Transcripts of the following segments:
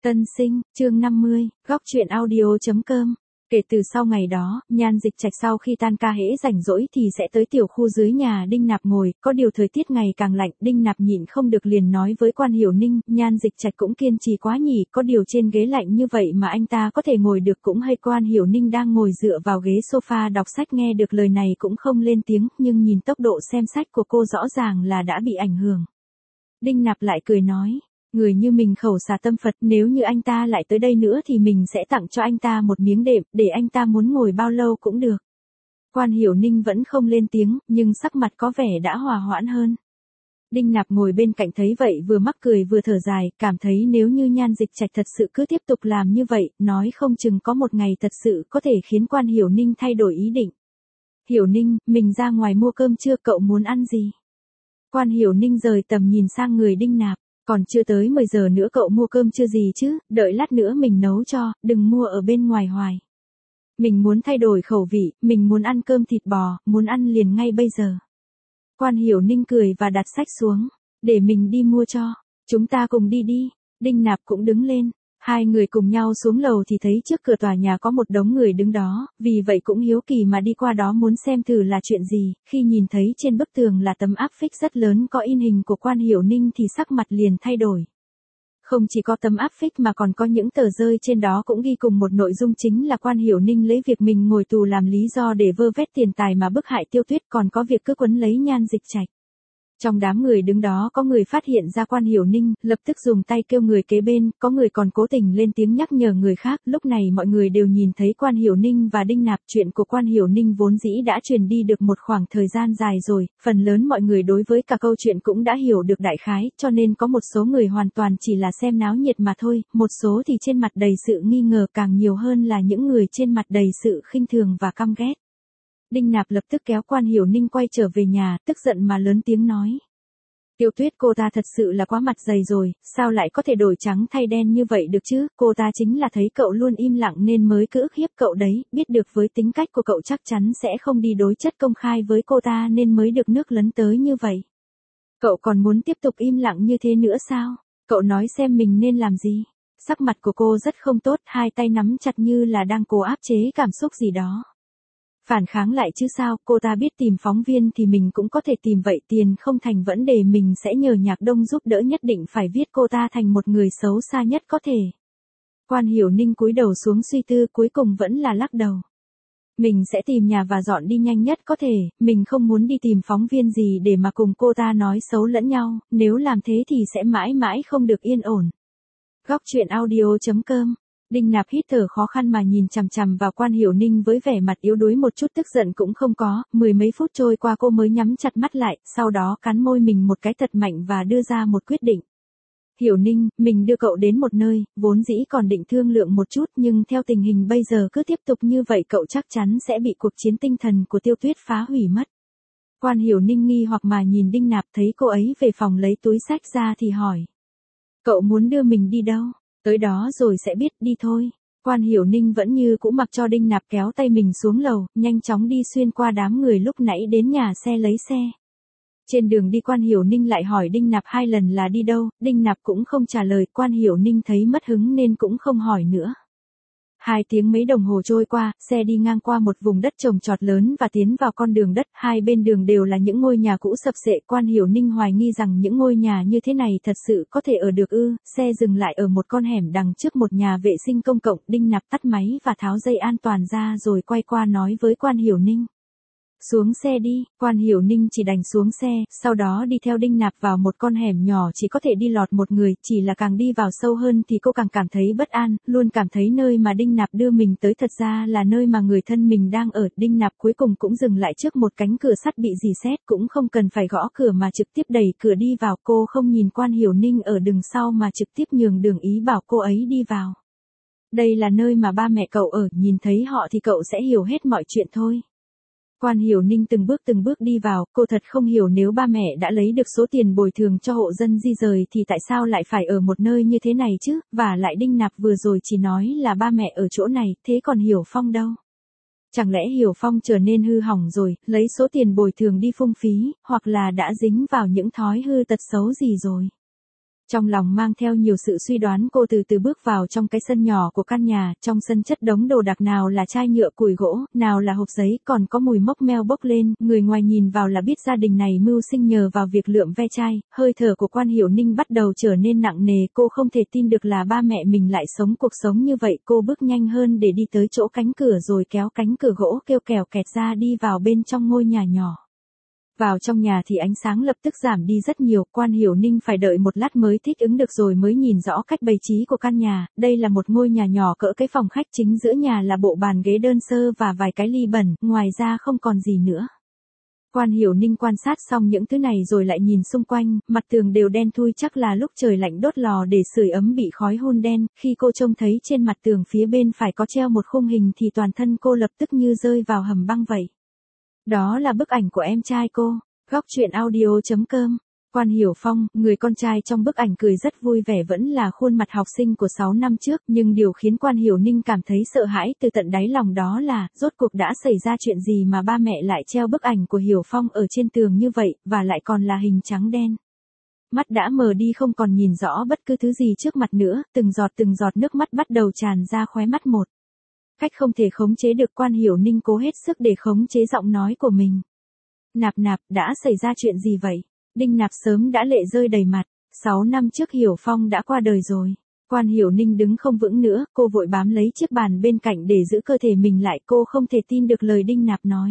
Tân sinh, chương 50, góc truyện audio.com. Kể từ sau ngày đó, Nhan Dịch Trạch sau khi tan ca hễ rảnh rỗi thì sẽ tới tiểu khu dưới nhà Đinh Nạp ngồi, có điều thời tiết ngày càng lạnh, Đinh Nạp nhịn không được liền nói với Quan Hiểu Ninh, Nhan Dịch Trạch cũng kiên trì quá nhỉ, có điều trên ghế lạnh như vậy mà anh ta có thể ngồi được cũng hay. Quan Hiểu Ninh đang ngồi dựa vào ghế sofa đọc sách nghe được lời này cũng không lên tiếng, nhưng nhìn tốc độ xem sách của cô rõ ràng là đã bị ảnh hưởng. Đinh Nạp lại cười nói. Người như mình khẩu xà tâm Phật, nếu như anh ta lại tới đây nữa thì mình sẽ tặng cho anh ta một miếng đệm, để anh ta muốn ngồi bao lâu cũng được. Quan Hiểu Ninh vẫn không lên tiếng, nhưng sắc mặt có vẻ đã hòa hoãn hơn. Đinh Nạp ngồi bên cạnh thấy vậy vừa mắc cười vừa thở dài, cảm thấy nếu như Nhan Dịch Trạch thật sự cứ tiếp tục làm như vậy, nói không chừng có một ngày thật sự có thể khiến Quan Hiểu Ninh thay đổi ý định. Hiểu Ninh, mình ra ngoài mua cơm chưa, cậu muốn ăn gì? Quan Hiểu Ninh rời tầm nhìn sang người Đinh Nạp. Còn chưa tới 10 giờ nữa cậu mua cơm chưa gì chứ, đợi lát nữa mình nấu cho, đừng mua ở bên ngoài hoài. Mình muốn thay đổi khẩu vị, mình muốn ăn cơm thịt bò, muốn ăn liền ngay bây giờ. Quan Hiểu Ninh cười và đặt sách xuống, để mình đi mua cho, chúng ta cùng đi đi. Đinh Nạp cũng đứng lên, hai người cùng nhau xuống lầu thì thấy trước cửa tòa nhà có một đống người đứng đó, vì vậy cũng hiếu kỳ mà đi qua đó muốn xem thử là chuyện gì, khi nhìn thấy trên bức tường là tấm áp phích rất lớn có in hình của Quan Hiểu Ninh thì sắc mặt liền thay đổi. Không chỉ có tấm áp phích mà còn có những tờ rơi trên đó cũng ghi cùng một nội dung, chính là Quan Hiểu Ninh lấy việc mình ngồi tù làm lý do để vơ vét tiền tài mà bức hại Tiêu Tuyết, còn có việc cứ quấn lấy Nhan Dịch Trạch. Trong đám người đứng đó có người phát hiện ra Quan Hiểu Ninh, lập tức dùng tay kêu người kế bên, có người còn cố tình lên tiếng nhắc nhở người khác. Lúc này mọi người đều nhìn thấy Quan Hiểu Ninh và Đinh Nạp. Chuyện của Quan Hiểu Ninh vốn dĩ đã truyền đi được một khoảng thời gian dài rồi, phần lớn mọi người đối với cả câu chuyện cũng đã hiểu được đại khái, cho nên có một số người hoàn toàn chỉ là xem náo nhiệt mà thôi, một số thì trên mặt đầy sự nghi ngờ, càng nhiều hơn là những người trên mặt đầy sự khinh thường và căm ghét. Đinh Nạp lập tức kéo Quan Hiểu Ninh quay trở về nhà, tức giận mà lớn tiếng nói. Tiêu Tuyết, cô ta thật sự là quá mặt dày rồi, sao lại có thể đổi trắng thay đen như vậy được chứ, cô ta chính là thấy cậu luôn im lặng nên mới cứ ức hiếp cậu đấy, biết được với tính cách của cậu chắc chắn sẽ không đi đối chất công khai với cô ta nên mới được nước lấn tới như vậy. Cậu còn muốn tiếp tục im lặng như thế nữa sao? Cậu nói xem mình nên làm gì? Sắc mặt của cô rất không tốt, hai tay nắm chặt như là đang cố áp chế cảm xúc gì đó. Phản kháng lại chứ sao, cô ta biết tìm phóng viên thì mình cũng có thể tìm, vậy tiền không thành vấn đề mình sẽ nhờ Nhạc Đông giúp đỡ, nhất định phải viết cô ta thành một người xấu xa nhất có thể. Quan Hiểu Ninh cúi đầu xuống suy tư, cuối cùng vẫn là lắc đầu. Mình sẽ tìm nhà và dọn đi nhanh nhất có thể, mình không muốn đi tìm phóng viên gì để mà cùng cô ta nói xấu lẫn nhau, nếu làm thế thì sẽ mãi mãi không được yên ổn. Góc truyện audio.com. Đinh Nạp hít thở khó khăn mà nhìn chằm chằm vào Quan Hiểu Ninh với vẻ mặt yếu đuối, một chút tức giận cũng không có, mười mấy phút trôi qua cô mới nhắm chặt mắt lại, sau đó cắn môi mình một cái thật mạnh và đưa ra một quyết định. Hiểu Ninh, mình đưa cậu đến một nơi, vốn dĩ còn định thương lượng một chút nhưng theo tình hình bây giờ cứ tiếp tục như vậy cậu chắc chắn sẽ bị cuộc chiến tinh thần của Tiêu Tuyết phá hủy mất. Quan Hiểu Ninh nghi hoặc mà nhìn Đinh Nạp, thấy cô ấy về phòng lấy túi xách ra thì hỏi. Cậu muốn đưa mình đi đâu? Tới đó rồi sẽ biết, đi thôi. Quan Hiểu Ninh vẫn như cũ mặc cho Đinh Nạp kéo tay mình xuống lầu, nhanh chóng đi xuyên qua đám người lúc nãy đến nhà xe lấy xe. Trên đường đi Quan Hiểu Ninh lại hỏi Đinh Nạp hai lần là đi đâu, Đinh Nạp cũng không trả lời, Quan Hiểu Ninh thấy mất hứng nên cũng không hỏi nữa. 2 tiếng mấy đồng hồ trôi qua, xe đi ngang qua một vùng đất trồng trọt lớn và tiến vào con đường đất, hai bên đường đều là những ngôi nhà cũ sập xệ. Quan Hiểu Ninh hoài nghi rằng những ngôi nhà như thế này thật sự có thể ở được ư. Xe dừng lại ở một con hẻm đằng trước một nhà vệ sinh công cộng, Đinh Nạp tắt máy và tháo dây an toàn ra rồi quay qua nói với Quan Hiểu Ninh. Xuống xe đi. Quan Hiểu Ninh chỉ đành xuống xe, sau đó đi theo Đinh Nạp vào một con hẻm nhỏ chỉ có thể đi lọt một người, chỉ là càng đi vào sâu hơn thì cô càng cảm thấy bất an, luôn cảm thấy nơi mà Đinh Nạp đưa mình tới thật ra là nơi mà người thân mình đang ở. Đinh Nạp cuối cùng cũng dừng lại trước một cánh cửa sắt bị rỉ sét, cũng không cần phải gõ cửa mà trực tiếp đẩy cửa đi vào, cô không nhìn Quan Hiểu Ninh ở đường sau mà trực tiếp nhường đường, ý bảo cô ấy đi vào. Đây là nơi mà ba mẹ cậu ở, nhìn thấy họ thì cậu sẽ hiểu hết mọi chuyện thôi. Quan Hiểu Ninh từng bước đi vào, cô thật không hiểu nếu ba mẹ đã lấy được số tiền bồi thường cho hộ dân di rời thì tại sao lại phải ở một nơi như thế này chứ, và lại Đinh Nạp vừa rồi chỉ nói là ba mẹ ở chỗ này, thế còn Hiểu Phong đâu? Chẳng lẽ Hiểu Phong trở nên hư hỏng rồi, lấy số tiền bồi thường đi phung phí, hoặc là đã dính vào những thói hư tật xấu gì rồi? Trong lòng mang theo nhiều sự suy đoán cô từ từ bước vào trong cái sân nhỏ của căn nhà, trong sân chất đống đồ đạc nào là chai nhựa củi gỗ, nào là hộp giấy, còn có mùi mốc meo bốc lên, người ngoài nhìn vào là biết gia đình này mưu sinh nhờ vào việc lượm ve chai, hơi thở của Quan Hiểu Ninh bắt đầu trở nên nặng nề, cô không thể tin được là ba mẹ mình lại sống cuộc sống như vậy, cô bước nhanh hơn để đi tới chỗ cánh cửa rồi kéo cánh cửa gỗ kêu kèo kẹt ra đi vào bên trong ngôi nhà nhỏ. Vào trong nhà thì ánh sáng lập tức giảm đi rất nhiều, Quan Hiểu Ninh phải đợi một lát mới thích ứng được rồi mới nhìn rõ cách bày trí của căn nhà, đây là một ngôi nhà nhỏ cỡ cái phòng khách, chính giữa nhà là bộ bàn ghế đơn sơ và vài cái ly bẩn, ngoài ra không còn gì nữa. Quan Hiểu Ninh quan sát xong những thứ này rồi lại nhìn xung quanh, mặt tường đều đen thui, chắc là lúc trời lạnh đốt lò để sưởi ấm bị khói hun đen, khi cô trông thấy trên mặt tường phía bên phải có treo một khung hình thì toàn thân cô lập tức như rơi vào hầm băng vậy. Đó là bức ảnh của em trai cô. Góc truyện audio.com. Quan Hiểu Phong, người con trai trong bức ảnh cười rất vui vẻ vẫn là khuôn mặt học sinh của 6 năm trước, nhưng điều khiến Quan Hiểu Ninh cảm thấy sợ hãi từ tận đáy lòng đó là, rốt cuộc đã xảy ra chuyện gì mà ba mẹ lại treo bức ảnh của Hiểu Phong ở trên tường như vậy, và lại còn là hình trắng đen. Mắt đã mờ đi không còn nhìn rõ bất cứ thứ gì trước mặt nữa, từng giọt nước mắt bắt đầu tràn ra khóe mắt một. Cách không thể khống chế được, Quan Hiểu Ninh cố hết sức để khống chế giọng nói của mình. Nạp, đã xảy ra chuyện gì vậy? Đinh Nạp sớm đã lệ rơi đầy mặt, 6 năm trước Hiểu Phong đã qua đời rồi. Quan Hiểu Ninh đứng không vững nữa, cô vội bám lấy chiếc bàn bên cạnh để giữ cơ thể mình lại, cô không thể tin được lời Đinh Nạp nói.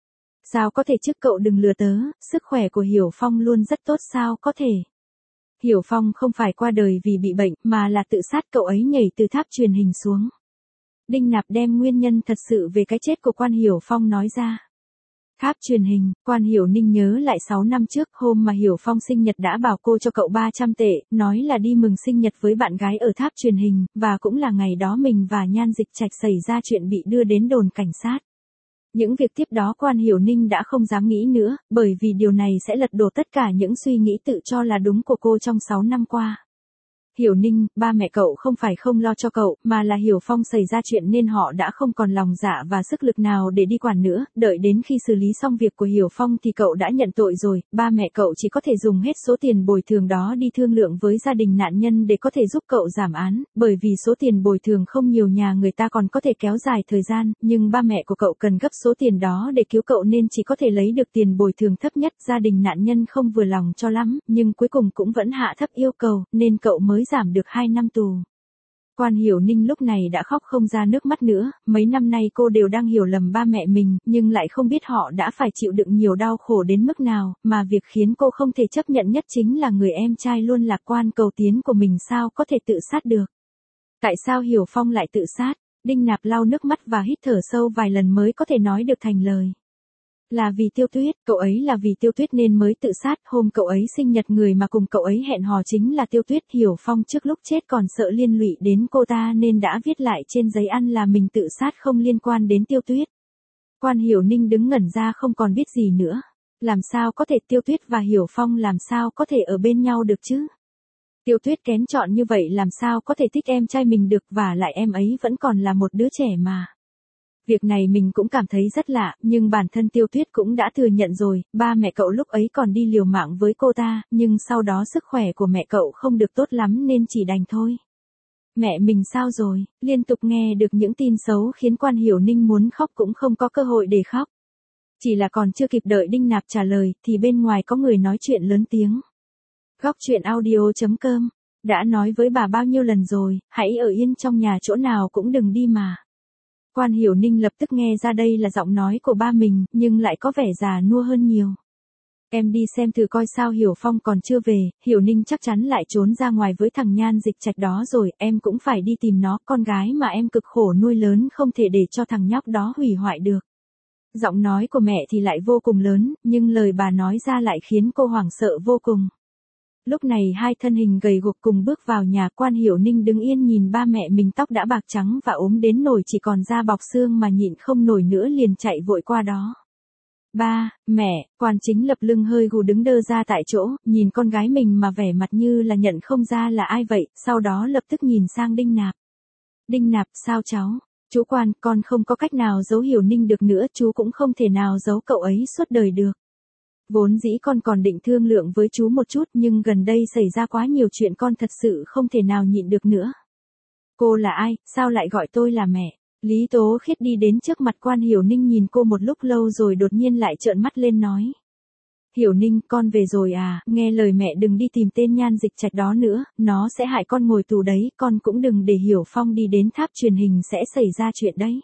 Sao có thể chứ, cậu đừng lừa tớ, sức khỏe của Hiểu Phong luôn rất tốt, sao có thể? Hiểu Phong không phải qua đời vì bị bệnh, mà là tự sát, cậu ấy nhảy từ tháp truyền hình xuống. Đinh Nạp đem nguyên nhân thật sự về cái chết của Quan Hiểu Phong nói ra. Tháp truyền hình, Quan Hiểu Ninh nhớ lại 6 năm trước, hôm mà Hiểu Phong sinh nhật đã bảo cô cho cậu 300 tệ, nói là đi mừng sinh nhật với bạn gái ở tháp truyền hình, và cũng là ngày đó mình và Nhan Dịch Trạch xảy ra chuyện bị đưa đến đồn cảnh sát. Những việc tiếp đó Quan Hiểu Ninh đã không dám nghĩ nữa, bởi vì điều này sẽ lật đổ tất cả những suy nghĩ tự cho là đúng của cô trong 6 năm qua. Hiểu Ninh, ba mẹ cậu không phải không lo cho cậu, mà là Hiểu Phong xảy ra chuyện nên họ đã không còn lòng dạ và sức lực nào để đi quản nữa, đợi đến khi xử lý xong việc của Hiểu Phong thì cậu đã nhận tội rồi, ba mẹ cậu chỉ có thể dùng hết số tiền bồi thường đó đi thương lượng với gia đình nạn nhân để có thể giúp cậu giảm án, bởi vì số tiền bồi thường không nhiều, nhà người ta còn có thể kéo dài thời gian, nhưng ba mẹ của cậu cần gấp số tiền đó để cứu cậu nên chỉ có thể lấy được tiền bồi thường thấp nhất, gia đình nạn nhân không vừa lòng cho lắm, nhưng cuối cùng cũng vẫn hạ thấp yêu cầu, nên cậu mới giảm được 2 năm tù. Quan Hiểu Ninh lúc này đã khóc không ra nước mắt nữa, mấy năm nay cô đều đang hiểu lầm ba mẹ mình, nhưng lại không biết họ đã phải chịu đựng nhiều đau khổ đến mức nào, mà việc khiến cô không thể chấp nhận nhất chính là người em trai luôn lạc quan cầu tiến của mình sao có thể tự sát được. Tại sao Hiểu Phong lại tự sát? Đinh Nạp lau nước mắt và hít thở sâu vài lần mới có thể nói được thành lời. Là vì Tiêu Tuyết, cậu ấy là vì Tiêu Tuyết nên mới tự sát, hôm cậu ấy sinh nhật người mà cùng cậu ấy hẹn hò chính là Tiêu Tuyết. Hiểu Phong trước lúc chết còn sợ liên lụy đến cô ta nên đã viết lại trên giấy ăn là mình tự sát không liên quan đến Tiêu Tuyết. Quan Hiểu Ninh đứng ngẩn ra không còn biết gì nữa. Làm sao có thể, Tiêu Tuyết và Hiểu Phong làm sao có thể ở bên nhau được chứ? Tiêu Tuyết kén chọn như vậy làm sao có thể thích em trai mình được, và lại em ấy vẫn còn là một đứa trẻ mà. Việc này mình cũng cảm thấy rất lạ, nhưng bản thân Tiêu Tuyết cũng đã thừa nhận rồi, ba mẹ cậu lúc ấy còn đi liều mạng với cô ta, nhưng sau đó sức khỏe của mẹ cậu không được tốt lắm nên chỉ đành thôi. Mẹ mình sao rồi? Liên tục nghe được những tin xấu khiến Quan Hiểu Ninh muốn khóc cũng không có cơ hội để khóc. Chỉ là còn chưa kịp đợi Đinh Nạp trả lời, thì bên ngoài có người nói chuyện lớn tiếng. Góc truyện audio.com. Đã nói với bà bao nhiêu lần rồi, hãy ở yên trong nhà, chỗ nào cũng đừng đi mà. Quan Hiểu Ninh lập tức nghe ra đây là giọng nói của ba mình, nhưng lại có vẻ già nua hơn nhiều. Em đi xem thử coi sao Hiểu Phong còn chưa về, Hiểu Ninh chắc chắn lại trốn ra ngoài với thằng Nhan Dịch Trạch đó rồi, em cũng phải đi tìm nó, con gái mà em cực khổ nuôi lớn không thể để cho thằng nhóc đó hủy hoại được. Giọng nói của mẹ thì lại vô cùng lớn, nhưng lời bà nói ra lại khiến cô hoảng sợ vô cùng. Lúc này hai thân hình gầy guộc cùng bước vào nhà, Quan Hiểu Ninh đứng yên nhìn ba mẹ mình, tóc đã bạc trắng và ốm đến nỗi chỉ còn da bọc xương mà nhịn không nổi nữa liền chạy vội qua đó. Ba, mẹ, Quan Chính lập lưng hơi gù đứng đơ ra tại chỗ, nhìn con gái mình mà vẻ mặt như là nhận không ra là ai vậy, sau đó lập tức nhìn sang Đinh Nạp. Đinh Nạp, sao cháu? Chú Quan, con không có cách nào giấu Hiểu Ninh được nữa, chú cũng không thể nào giấu cậu ấy suốt đời được. Vốn dĩ con còn định thương lượng với chú một chút nhưng gần đây xảy ra quá nhiều chuyện con thật sự không thể nào nhịn được nữa. Cô là ai, sao lại gọi tôi là mẹ? Lý Tố Khiết đi đến trước mặt Quan Hiểu Ninh nhìn cô một lúc lâu rồi đột nhiên lại trợn mắt lên nói. Hiểu Ninh, con về rồi à, nghe lời mẹ đừng đi tìm tên Nhan Dịch Trạch đó nữa, nó sẽ hại con ngồi tù đấy, con cũng đừng để Hiểu Phong đi đến tháp truyền hình sẽ xảy ra chuyện đấy.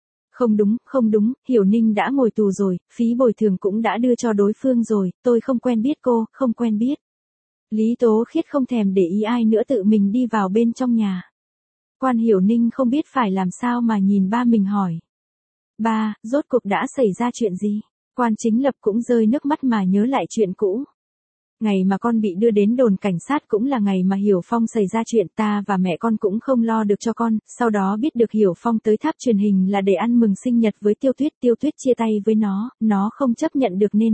Không đúng, Hiểu Ninh đã ngồi tù rồi, phí bồi thường cũng đã đưa cho đối phương rồi, tôi không quen biết cô, không quen biết. Lý Tố Khiết không thèm để ý ai nữa tự mình đi vào bên trong nhà. Quan Hiểu Ninh không biết phải làm sao mà nhìn ba mình hỏi. Ba, rốt cuộc đã xảy ra chuyện gì? Quan Chính Lập cũng rơi nước mắt mà nhớ lại chuyện cũ. Ngày mà con bị đưa đến đồn cảnh sát cũng là ngày mà Hiểu Phong xảy ra chuyện, ta và mẹ con cũng không lo được cho con, sau đó biết được Hiểu Phong tới tháp truyền hình là để ăn mừng sinh nhật với Tiêu Tuyết chia tay với nó không chấp nhận được nên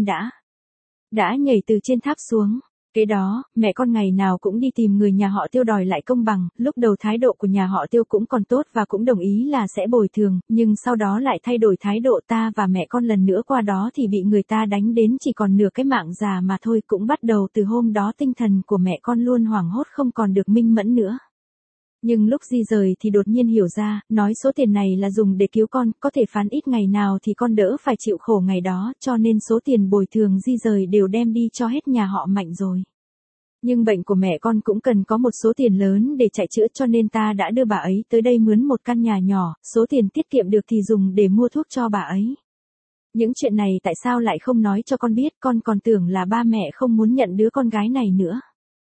đã nhảy từ trên tháp xuống. Kế đó, mẹ con ngày nào cũng đi tìm người nhà họ Tiêu đòi lại công bằng, lúc đầu thái độ của nhà họ Tiêu cũng còn tốt và cũng đồng ý là sẽ bồi thường, nhưng sau đó lại thay đổi thái độ, ta và mẹ con lần nữa qua đó thì bị người ta đánh đến chỉ còn nửa cái mạng già mà thôi, cũng bắt đầu từ hôm đó tinh thần của mẹ con luôn hoảng hốt không còn được minh mẫn nữa. Nhưng lúc di rời thì đột nhiên hiểu ra, nói số tiền này là dùng để cứu con, có thể phán ít ngày nào thì con đỡ phải chịu khổ ngày đó, cho nên số tiền bồi thường di rời đều đem đi cho hết nhà họ Mạnh rồi. Nhưng bệnh của mẹ con cũng cần có một số tiền lớn để chạy chữa cho nên ta đã đưa bà ấy tới đây mướn một căn nhà nhỏ, số tiền tiết kiệm được thì dùng để mua thuốc cho bà ấy. Những chuyện này tại sao lại không nói cho con biết, con còn tưởng là ba mẹ không muốn nhận đứa con gái này nữa.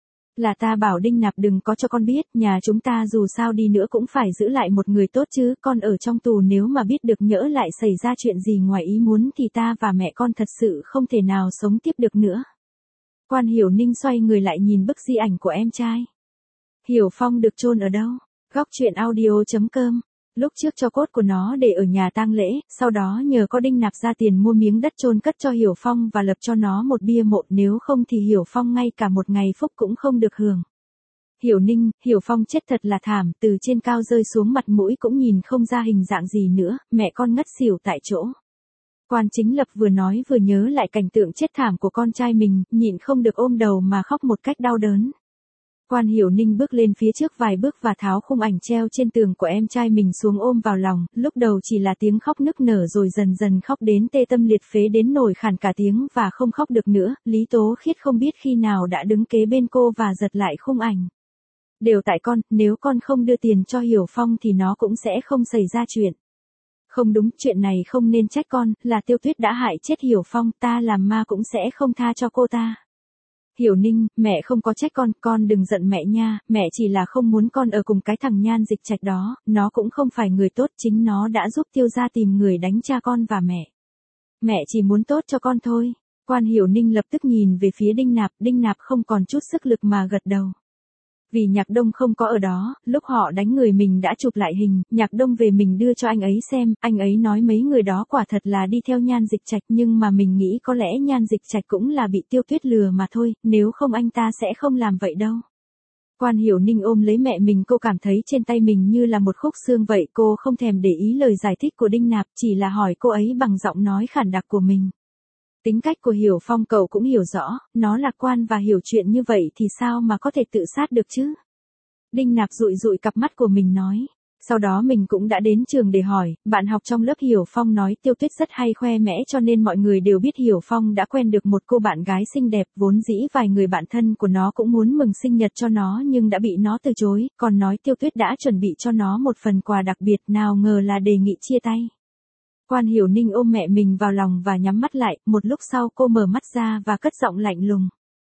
Là ta bảo Đinh Nạp đừng có cho con biết, nhà chúng ta dù sao đi nữa cũng phải giữ lại một người tốt chứ, con ở trong tù nếu mà biết được nhỡ lại xảy ra chuyện gì ngoài ý muốn thì ta và mẹ con thật sự không thể nào sống tiếp được nữa. Quan Hiểu Ninh xoay người lại nhìn bức di ảnh của em trai. Hiểu Phong được chôn ở đâu? Góc truyện audio.com. Lúc trước cho cốt của nó để ở nhà tang lễ, sau đó nhờ có Đinh Nạp ra tiền mua miếng đất chôn cất cho Hiểu Phong và lập cho nó một bia mộ, nếu không thì Hiểu Phong ngay cả một ngày phúc cũng không được hưởng. Hiểu Ninh, Hiểu Phong chết thật là thảm, từ trên cao rơi xuống mặt mũi cũng nhìn không ra hình dạng gì nữa, mẹ con ngất xỉu tại chỗ. Quan Chính Lập vừa nói vừa nhớ lại cảnh tượng chết thảm của con trai mình, nhịn không được ôm đầu mà khóc một cách đau đớn. Quan Hiểu Ninh bước lên phía trước vài bước và tháo khung ảnh treo trên tường của em trai mình xuống ôm vào lòng, lúc đầu chỉ là tiếng khóc nức nở rồi dần dần khóc đến tê tâm liệt phế đến nổi khản cả tiếng và không khóc được nữa, Lý Tố Khiết không biết khi nào đã đứng kế bên cô và giật lại khung ảnh. Đều tại con, nếu con không đưa tiền cho Hiểu Phong thì nó cũng sẽ không xảy ra chuyện. Không đúng, chuyện này không nên trách con, là Tiêu Tuyết đã hại chết Hiểu Phong, ta làm ma cũng sẽ không tha cho cô ta. Hiểu Ninh, mẹ không có trách con đừng giận mẹ nha, mẹ chỉ là không muốn con ở cùng cái thằng Nhan Dịch Trạch đó, nó cũng không phải người tốt, chính nó đã giúp Tiêu gia tìm người đánh cha con và mẹ. Mẹ chỉ muốn tốt cho con thôi. Quan Hiểu Ninh lập tức nhìn về phía Đinh Nạp không còn chút sức lực mà gật đầu. Vì Nhạc Đông không có ở đó, lúc họ đánh người mình đã chụp lại hình, Nhạc Đông về mình đưa cho anh ấy xem, anh ấy nói mấy người đó quả thật là đi theo Nhan Dịch Trạch nhưng mà mình nghĩ có lẽ Nhan Dịch Trạch cũng là bị Tiêu Tuyết lừa mà thôi, nếu không anh ta sẽ không làm vậy đâu. Quan Hiểu Ninh ôm lấy mẹ mình, cô cảm thấy trên tay mình như là một khúc xương vậy, cô không thèm để ý lời giải thích của Đinh Nạp, chỉ là hỏi cô ấy bằng giọng nói khản đặc của mình. Tính cách của Hiểu Phong cậu cũng hiểu rõ, nó lạc quan và hiểu chuyện như vậy thì sao mà có thể tự sát được chứ? Đinh Nạp dụi dụi cặp mắt của mình nói. Sau đó mình cũng đã đến trường để hỏi, bạn học trong lớp Hiểu Phong nói Tiêu Tuyết rất hay khoe mẽ cho nên mọi người đều biết Hiểu Phong đã quen được một cô bạn gái xinh đẹp, vốn dĩ vài người bạn thân của nó cũng muốn mừng sinh nhật cho nó nhưng đã bị nó từ chối, còn nói Tiêu Tuyết đã chuẩn bị cho nó một phần quà đặc biệt, nào ngờ là đề nghị chia tay. Quan Hiểu Ninh ôm mẹ mình vào lòng và nhắm mắt lại, một lúc sau cô mở mắt ra và cất giọng lạnh lùng.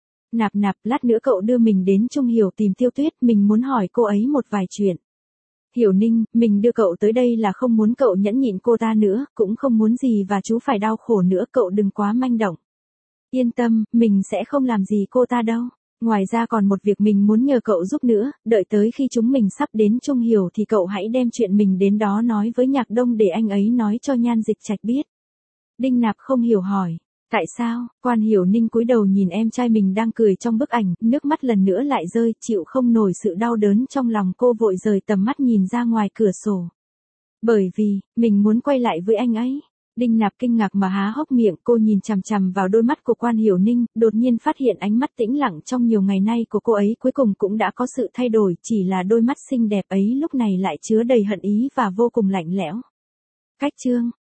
Nạp, lát nữa cậu đưa mình đến Trung Hiểu tìm Tiêu Tuyết, mình muốn hỏi cô ấy một vài chuyện. Hiểu Ninh, mình đưa cậu tới đây là không muốn cậu nhẫn nhịn cô ta nữa, cũng không muốn gì và chú phải đau khổ nữa, cậu đừng quá manh động. Yên tâm, mình sẽ không làm gì cô ta đâu. Ngoài ra còn một việc mình muốn nhờ cậu giúp nữa, đợi tới khi chúng mình sắp đến Trung Hiểu thì cậu hãy đem chuyện mình đến đó nói với Nhạc Đông để anh ấy nói cho Nhan Dịch Trạch biết. Đinh Nạp không hiểu hỏi. Tại sao? Quan Hiểu Ninh cúi đầu nhìn em trai mình đang cười trong bức ảnh, nước mắt lần nữa lại rơi, chịu không nổi sự đau đớn trong lòng cô vội rời tầm mắt nhìn ra ngoài cửa sổ. Bởi vì, mình muốn quay lại với anh ấy. Đinh Nạp kinh ngạc mà há hốc miệng, cô nhìn chằm chằm vào đôi mắt của Quan Hiểu Ninh, đột nhiên phát hiện ánh mắt tĩnh lặng trong nhiều ngày nay của cô ấy cuối cùng cũng đã có sự thay đổi, chỉ là đôi mắt xinh đẹp ấy lúc này lại chứa đầy hận ý và vô cùng lạnh lẽo. Cách chương